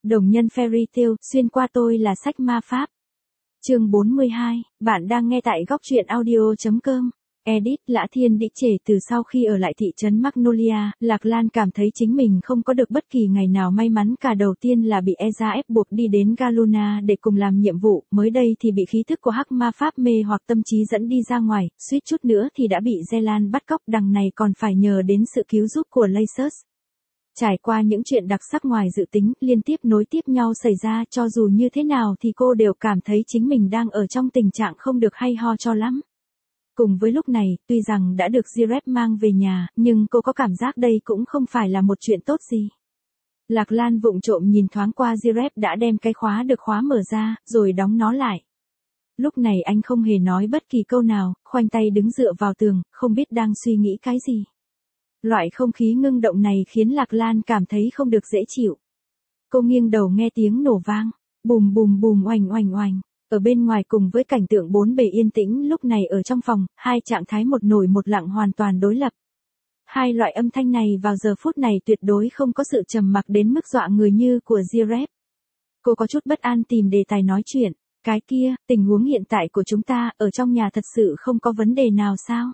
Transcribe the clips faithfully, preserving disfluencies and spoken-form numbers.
Đồng nhân Fairy Tail, xuyên qua tôi là sách ma pháp. Chương bốn mươi hai, bạn đang nghe tại góc truyện audio chấm com. Edit, Lã Thiên Đĩ Trể. Từ sau khi ở lại thị trấn Magnolia, Lạc Lan cảm thấy chính mình không có được bất kỳ ngày nào may mắn cả. Đầu tiên là bị Ezra ép buộc đi đến Galuna để cùng làm nhiệm vụ, mới đây thì bị khí thức của hắc ma pháp mê hoặc tâm trí dẫn đi ra ngoài, suýt chút nữa thì đã bị Zelan bắt cóc, đằng này còn phải nhờ đến sự cứu giúp của Lacus. Trải qua những chuyện đặc sắc ngoài dự tính, liên tiếp nối tiếp nhau xảy ra, cho dù như thế nào thì cô đều cảm thấy chính mình đang ở trong tình trạng không được hay ho cho lắm. Cùng với lúc này, tuy rằng đã được Jirep mang về nhà, nhưng cô có cảm giác đây cũng không phải là một chuyện tốt gì. Lạc Lan vụng trộm nhìn thoáng qua Jirep đã đem cái khóa được khóa mở ra, rồi đóng nó lại. Lúc này anh không hề nói bất kỳ câu nào, khoanh tay đứng dựa vào tường, không biết đang suy nghĩ cái gì. Loại không khí ngưng động này khiến Lạc Lan cảm thấy không được dễ chịu. Cô nghiêng đầu nghe tiếng nổ vang, bùm bùm bùm oành oành oành. Ở bên ngoài cùng với cảnh tượng bốn bề yên tĩnh lúc này ở trong phòng, hai trạng thái một nổi một lặng hoàn toàn đối lập. Hai loại âm thanh này vào giờ phút này tuyệt đối không có sự trầm mặc đến mức dọa người như của Jirep. Cô có chút bất an tìm đề tài nói chuyện. Cái kia, tình huống hiện tại của chúng ta ở trong nhà thật sự không có vấn đề nào sao?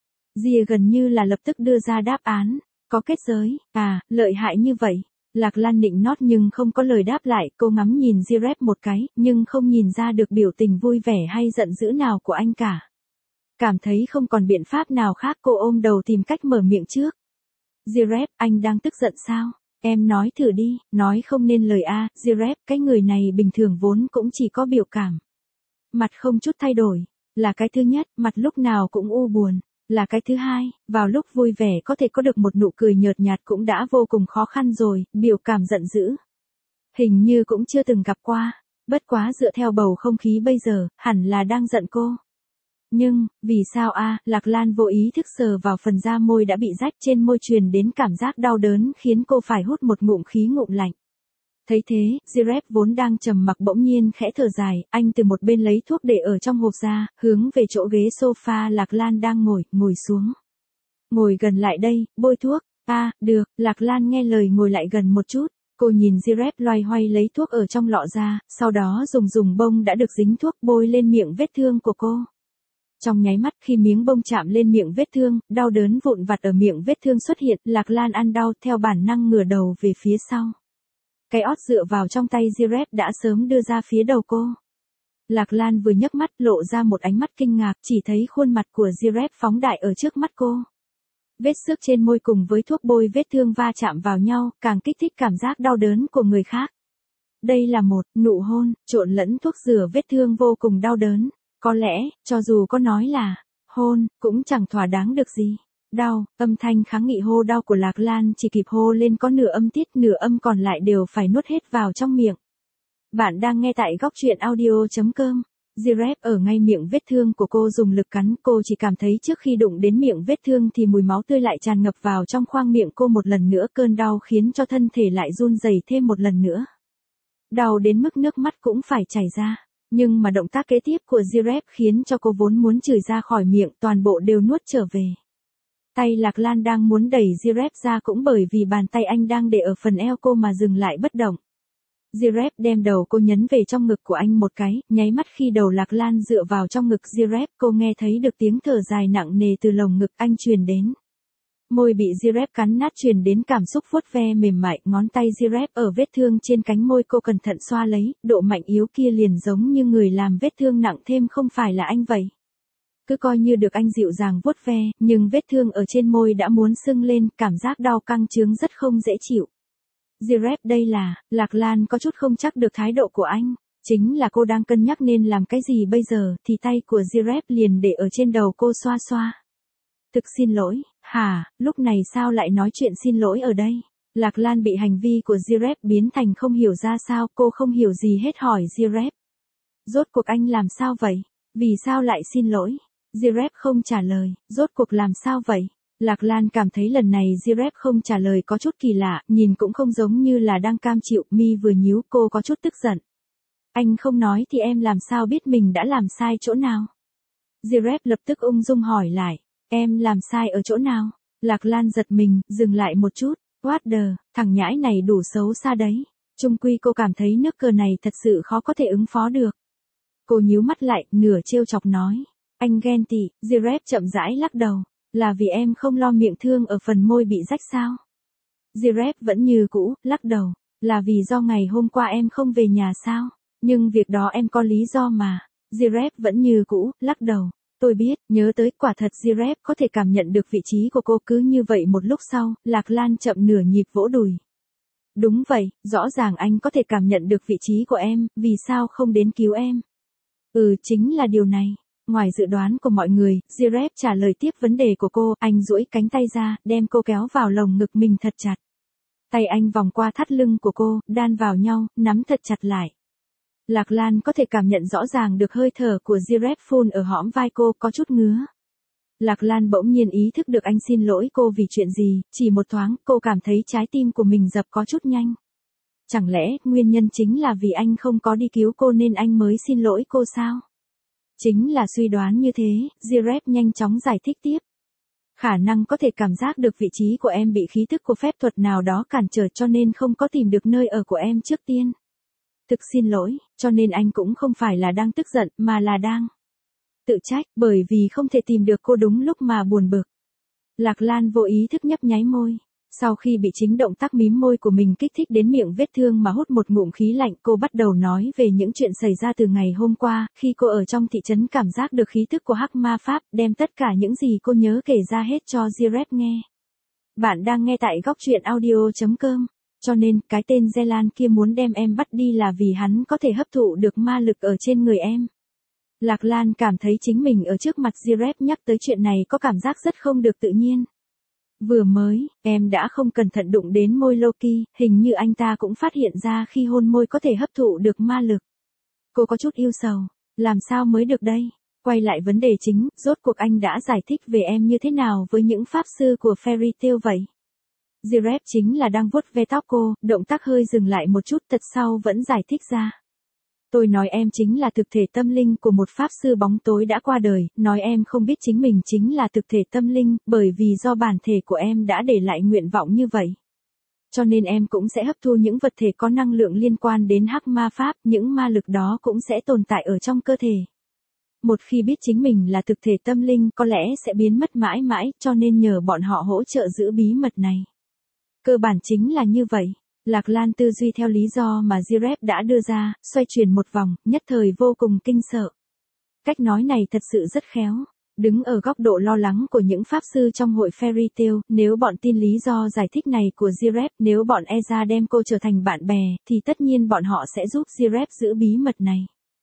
Dìa gần như là lập tức đưa ra đáp án, có kết giới, à, lợi hại như vậy. Lạc Lan nịnh nót nhưng không có lời đáp lại, cô ngắm nhìn Jirep một cái, nhưng không nhìn ra được biểu tình vui vẻ hay giận dữ nào của anh cả. Cảm thấy không còn biện pháp nào khác, cô ôm đầu tìm cách mở miệng trước. Jirep, anh đang tức giận sao? Em nói thử đi, nói không nên lời a. À, Jirep, cái người này bình thường vốn cũng chỉ có biểu cảm. Mặt không chút thay đổi, là cái thứ nhất, mặt lúc nào cũng u buồn. Là cái thứ hai, vào lúc vui vẻ có thể có được một nụ cười nhợt nhạt cũng đã vô cùng khó khăn rồi, biểu cảm giận dữ. Hình như cũng chưa từng gặp qua, bất quá dựa theo bầu không khí bây giờ, hẳn là đang giận cô. Nhưng, vì sao a? À, Lạc Lan vô ý thức sờ vào phần da môi đã bị rách, trên môi truyền đến cảm giác đau đớn khiến cô phải hút một ngụm khí ngụm lạnh. Thấy thế, Jirep vốn đang trầm mặc bỗng nhiên khẽ thở dài, anh từ một bên lấy thuốc để ở trong hộp ra, hướng về chỗ ghế sofa Lạc Lan đang ngồi, ngồi xuống. Ngồi gần lại đây, bôi thuốc. A, à, được, Lạc Lan nghe lời ngồi lại gần một chút. Cô nhìn Jirep loay hoay lấy thuốc ở trong lọ ra, sau đó dùng dùng bông đã được dính thuốc bôi lên miệng vết thương của cô. Trong nháy mắt khi miếng bông chạm lên miệng vết thương, đau đớn vụn vặt ở miệng vết thương xuất hiện, Lạc Lan ăn đau theo bản năng ngửa đầu về phía sau. Cái ót dựa vào trong tay Jirep đã sớm đưa ra phía đầu cô. Lạc Lan vừa nhấc mắt lộ ra một ánh mắt kinh ngạc, chỉ thấy khuôn mặt của Jirep phóng đại ở trước mắt cô. Vết xước trên môi cùng với thuốc bôi vết thương va chạm vào nhau, càng kích thích cảm giác đau đớn của người khác. Đây là một nụ hôn, trộn lẫn thuốc rửa vết thương vô cùng đau đớn. Có lẽ, cho dù có nói là hôn, cũng chẳng thỏa đáng được gì. Đau, âm thanh kháng nghị hô đau của Lạc Lan chỉ kịp hô lên có nửa âm tiết, nửa âm còn lại đều phải nuốt hết vào trong miệng. Bạn đang nghe tại góc truyện audio chấm com. Jirep ở ngay miệng vết thương của cô dùng lực cắn, cô chỉ cảm thấy trước khi đụng đến miệng vết thương thì mùi máu tươi lại tràn ngập vào trong khoang miệng cô một lần nữa, cơn đau khiến cho thân thể lại run rẩy thêm một lần nữa. Đau đến mức nước mắt cũng phải chảy ra. Nhưng mà động tác kế tiếp của Jirep khiến cho cô vốn muốn chửi ra khỏi miệng toàn bộ đều nuốt trở về. Tay Lạc Lan đang muốn đẩy Jirep ra cũng bởi vì bàn tay anh đang để ở phần eo cô mà dừng lại bất động. Jirep đem đầu cô nhấn về trong ngực của anh một cái, nháy mắt khi đầu Lạc Lan dựa vào trong ngực Jirep, cô nghe thấy được tiếng thở dài nặng nề từ lồng ngực anh truyền đến. Môi bị Jirep cắn nát truyền đến cảm xúc vuốt ve mềm mại, ngón tay Jirep ở vết thương trên cánh môi cô cẩn thận xoa lấy, độ mạnh yếu kia liền giống như người làm vết thương nặng thêm không phải là anh vậy. Cứ coi như được anh dịu dàng vuốt ve, nhưng vết thương ở trên môi đã muốn sưng lên, cảm giác đau căng chướng rất không dễ chịu. Jirep, đây là, Lạc Lan có chút không chắc được thái độ của anh, chính là cô đang cân nhắc nên làm cái gì bây giờ, thì tay của Jirep liền để ở trên đầu cô xoa xoa. Thực xin lỗi, hả, lúc này sao lại nói chuyện xin lỗi ở đây? Lạc Lan bị hành vi của Jirep biến thành không hiểu ra sao, cô không hiểu gì hết hỏi Jirep. Rốt cuộc anh làm sao vậy? Vì sao lại xin lỗi? Jirep không trả lời, rốt cuộc làm sao vậy? Lạc Lan cảm thấy lần này Jirep không trả lời có chút kỳ lạ, nhìn cũng không giống như là đang cam chịu, mi vừa nhíu, cô có chút tức giận. Anh không nói thì em làm sao biết mình đã làm sai chỗ nào? Jirep lập tức ung dung hỏi lại, em làm sai ở chỗ nào? Lạc Lan giật mình, dừng lại một chút, what the, thằng nhãi này đủ xấu xa đấy. Chung quy cô cảm thấy nước cờ này thật sự khó có thể ứng phó được. Cô nhíu mắt lại, nửa trêu chọc nói. Anh ghen tị, Giraffe chậm rãi lắc đầu. Là vì em không lo miệng thương ở phần môi bị rách sao? Giraffe vẫn như cũ, lắc đầu. Là vì do ngày hôm qua em không về nhà sao? Nhưng việc đó em có lý do mà. Giraffe vẫn như cũ, lắc đầu. Tôi biết, nhớ tới, quả thật Giraffe có thể cảm nhận được vị trí của cô. Cứ như vậy một lúc sau, Lạc Lan chậm nửa nhịp vỗ đùi. Đúng vậy, rõ ràng anh có thể cảm nhận được vị trí của em, vì sao không đến cứu em? Ừ, chính là điều này. Ngoài dự đoán của mọi người, Giraffe trả lời tiếp vấn đề của cô, anh duỗi cánh tay ra, đem cô kéo vào lồng ngực mình thật chặt. Tay anh vòng qua thắt lưng của cô, đan vào nhau, nắm thật chặt lại. Lạc Lan có thể cảm nhận rõ ràng được hơi thở của Giraffe phun ở hõm vai cô, có chút ngứa. Lạc Lan bỗng nhiên ý thức được anh xin lỗi cô vì chuyện gì, chỉ một thoáng, cô cảm thấy trái tim của mình dập có chút nhanh. Chẳng lẽ, nguyên nhân chính là vì anh không có đi cứu cô nên anh mới xin lỗi cô sao? Chính là suy đoán như thế, Giraffe nhanh chóng giải thích tiếp. Khả năng có thể cảm giác được vị trí của em bị khí thức của phép thuật nào đó cản trở cho nên không có tìm được nơi ở của em trước tiên. Thực xin lỗi, cho nên anh cũng không phải là đang tức giận mà là đang tự trách, bởi vì không thể tìm được cô đúng lúc mà buồn bực. Lạc Lan vô ý thức nhấp nháy môi. Sau khi bị chính động tác mím môi của mình kích thích đến miệng vết thương mà hút một ngụm khí lạnh, cô bắt đầu nói về những chuyện xảy ra từ ngày hôm qua, khi cô ở trong thị trấn cảm giác được khí thức của hắc ma pháp, đem tất cả những gì cô nhớ kể ra hết cho Giraffe nghe. Bạn đang nghe tại góc truyện audio chấm com. Cho nên, cái tên Zelan kia muốn đem em bắt đi là vì hắn có thể hấp thụ được ma lực ở trên người em. Lạc Lan cảm thấy chính mình ở trước mặt Giraffe nhắc tới chuyện này có cảm giác rất không được tự nhiên. Vừa mới, em đã không cẩn thận đụng đến môi Loki, hình như anh ta cũng phát hiện ra khi hôn môi có thể hấp thụ được ma lực. Cô có chút yêu sầu, làm sao mới được đây? Quay lại vấn đề chính, rốt cuộc anh đã giải thích về em như thế nào với những pháp sư của Fairy Tail vậy? Giraffe chính là đang vuốt ve tóc cô, động tác hơi dừng lại một chút thật sau vẫn giải thích ra. Tôi nói em chính là thực thể tâm linh của một pháp sư bóng tối đã qua đời, nói em không biết chính mình chính là thực thể tâm linh, bởi vì do bản thể của em đã để lại nguyện vọng như vậy. Cho nên em cũng sẽ hấp thu những vật thể có năng lượng liên quan đến hắc ma pháp, những ma lực đó cũng sẽ tồn tại ở trong cơ thể. Một khi biết chính mình là thực thể tâm linh có lẽ sẽ biến mất mãi mãi, cho nên nhờ bọn họ hỗ trợ giữ bí mật này. Cơ bản chính là như vậy. Lạc Lan tư duy theo lý do mà Giraffe đã đưa ra, xoay chuyển một vòng, nhất thời vô cùng kinh sợ. Cách nói này thật sự rất khéo. Đứng ở góc độ lo lắng của những pháp sư trong hội Fairy Tail, nếu bọn tin lý do giải thích này của Giraffe, nếu bọn Eza đem cô trở thành bạn bè, thì tất nhiên bọn họ sẽ giúp Giraffe giữ bí mật này.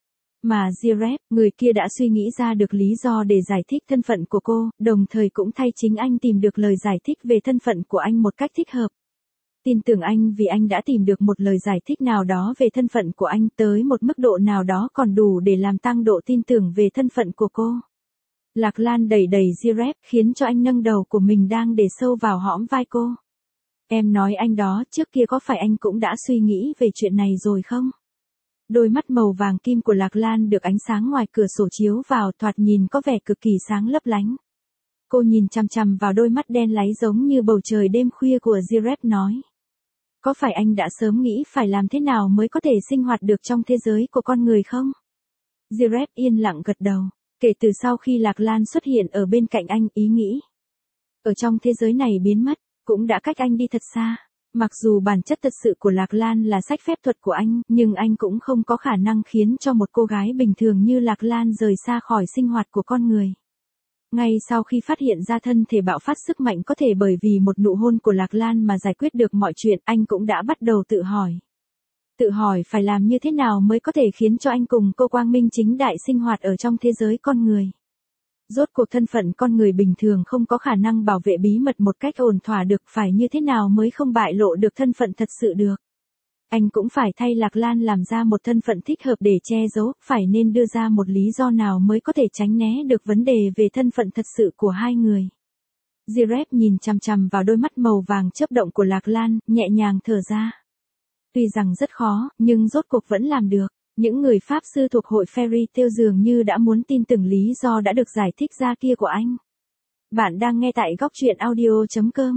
Mà Giraffe, người kia đã suy nghĩ ra được lý do để giải thích thân phận của cô, đồng thời cũng thay chính anh tìm được lời giải thích về thân phận của anh một cách thích hợp. Tin tưởng anh vì anh đã tìm được một lời giải thích nào đó về thân phận của anh tới một mức độ nào đó còn đủ để làm tăng độ tin tưởng về thân phận của cô. Lạc Lan đẩy đẩy Giraffe khiến cho anh nâng đầu của mình đang để sâu vào hõm vai cô. Em nói anh đó, trước kia có phải anh cũng đã suy nghĩ về chuyện này rồi không? Đôi mắt màu vàng kim của Lạc Lan được ánh sáng ngoài cửa sổ chiếu vào thoạt nhìn có vẻ cực kỳ sáng lấp lánh. Cô nhìn chằm chằm vào đôi mắt đen láy giống như bầu trời đêm khuya của Giraffe nói. Có phải anh đã sớm nghĩ phải làm thế nào mới có thể sinh hoạt được trong thế giới của con người không? Giraffe yên lặng gật đầu. Kể từ sau khi Lạc Lan xuất hiện ở bên cạnh anh, ý nghĩ ở trong thế giới này biến mất, cũng đã cách anh đi thật xa. Mặc dù bản chất thật sự của Lạc Lan là sách phép thuật của anh, nhưng anh cũng không có khả năng khiến cho một cô gái bình thường như Lạc Lan rời xa khỏi sinh hoạt của con người. Ngay sau khi phát hiện ra thân thể bạo phát sức mạnh có thể bởi vì một nụ hôn của Lạc Lan mà giải quyết được mọi chuyện, anh cũng đã bắt đầu tự hỏi. Tự hỏi phải làm như thế nào mới có thể khiến cho anh cùng cô quang minh chính đại sinh hoạt ở trong thế giới con người. Rốt cuộc thân phận con người bình thường không có khả năng bảo vệ bí mật một cách ổn thỏa được, phải như thế nào mới không bại lộ được thân phận thật sự được. Anh cũng phải thay Lạc Lan làm ra một thân phận thích hợp để che giấu, phải nên đưa ra một lý do nào mới có thể tránh né được vấn đề về thân phận thật sự của hai người. Giraffe nhìn chằm chằm vào đôi mắt màu vàng chớp động của Lạc Lan, nhẹ nhàng thở ra. Tuy rằng rất khó, nhưng rốt cuộc vẫn làm được. Những người pháp sư thuộc hội Fairy Tail dường như đã muốn tin từng lý do đã được giải thích ra kia của anh. Bạn đang nghe tại góc truyện audio chấm com.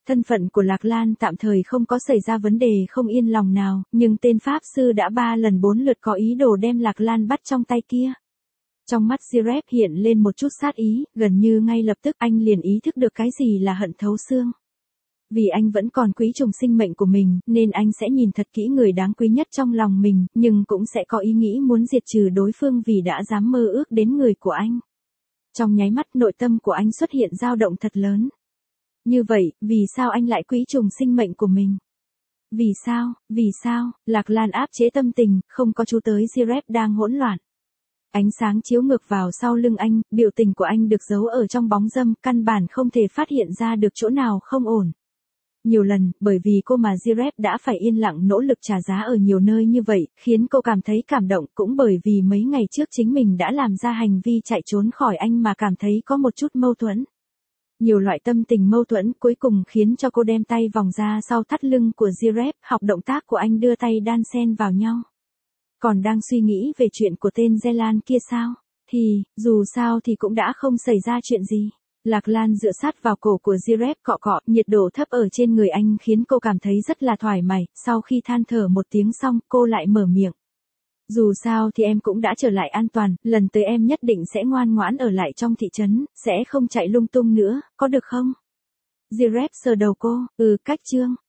Thân phận của Lạc Lan tạm thời không có xảy ra vấn đề không yên lòng nào, nhưng tên Pháp Sư đã ba lần bốn lượt có ý đồ đem Lạc Lan bắt trong tay kia. Trong mắt Jirep hiện lên một chút sát ý, gần như ngay lập tức anh liền ý thức được cái gì là hận thấu xương. Vì anh vẫn còn quý trọng sinh mệnh của mình, nên anh sẽ nhìn thật kỹ người đáng quý nhất trong lòng mình, nhưng cũng sẽ có ý nghĩ muốn diệt trừ đối phương vì đã dám mơ ước đến người của anh. Trong nháy mắt nội tâm của anh xuất hiện dao động thật lớn. Như vậy, vì sao anh lại quý trọng sinh mệnh của mình? Vì sao, vì sao, Lạc Lan áp chế tâm tình, không có chú tới Jirep đang hỗn loạn. Ánh sáng chiếu ngược vào sau lưng anh, biểu tình của anh được giấu ở trong bóng râm, căn bản không thể phát hiện ra được chỗ nào không ổn. Nhiều lần, bởi vì cô mà Jirep đã phải yên lặng nỗ lực trả giá ở nhiều nơi như vậy, khiến cô cảm thấy cảm động, cũng bởi vì mấy ngày trước chính mình đã làm ra hành vi chạy trốn khỏi anh mà cảm thấy có một chút mâu thuẫn. Nhiều loại tâm tình mâu thuẫn cuối cùng khiến cho cô đem tay vòng ra sau thắt lưng của Jirep, học động tác của anh đưa tay đan xen vào nhau. Còn đang suy nghĩ về chuyện của tên Zelan kia sao? Thì, dù sao thì cũng đã không xảy ra chuyện gì. Lạc Lan dựa sát vào cổ của Jirep cọ cọ, nhiệt độ thấp ở trên người anh khiến cô cảm thấy rất là thoải mái, sau khi than thở một tiếng xong, cô lại mở miệng. Dù sao thì em cũng đã trở lại an toàn, lần tới em nhất định sẽ ngoan ngoãn ở lại trong thị trấn, sẽ không chạy lung tung nữa, có được không? Jirep sờ đầu cô, ừ, cách chương.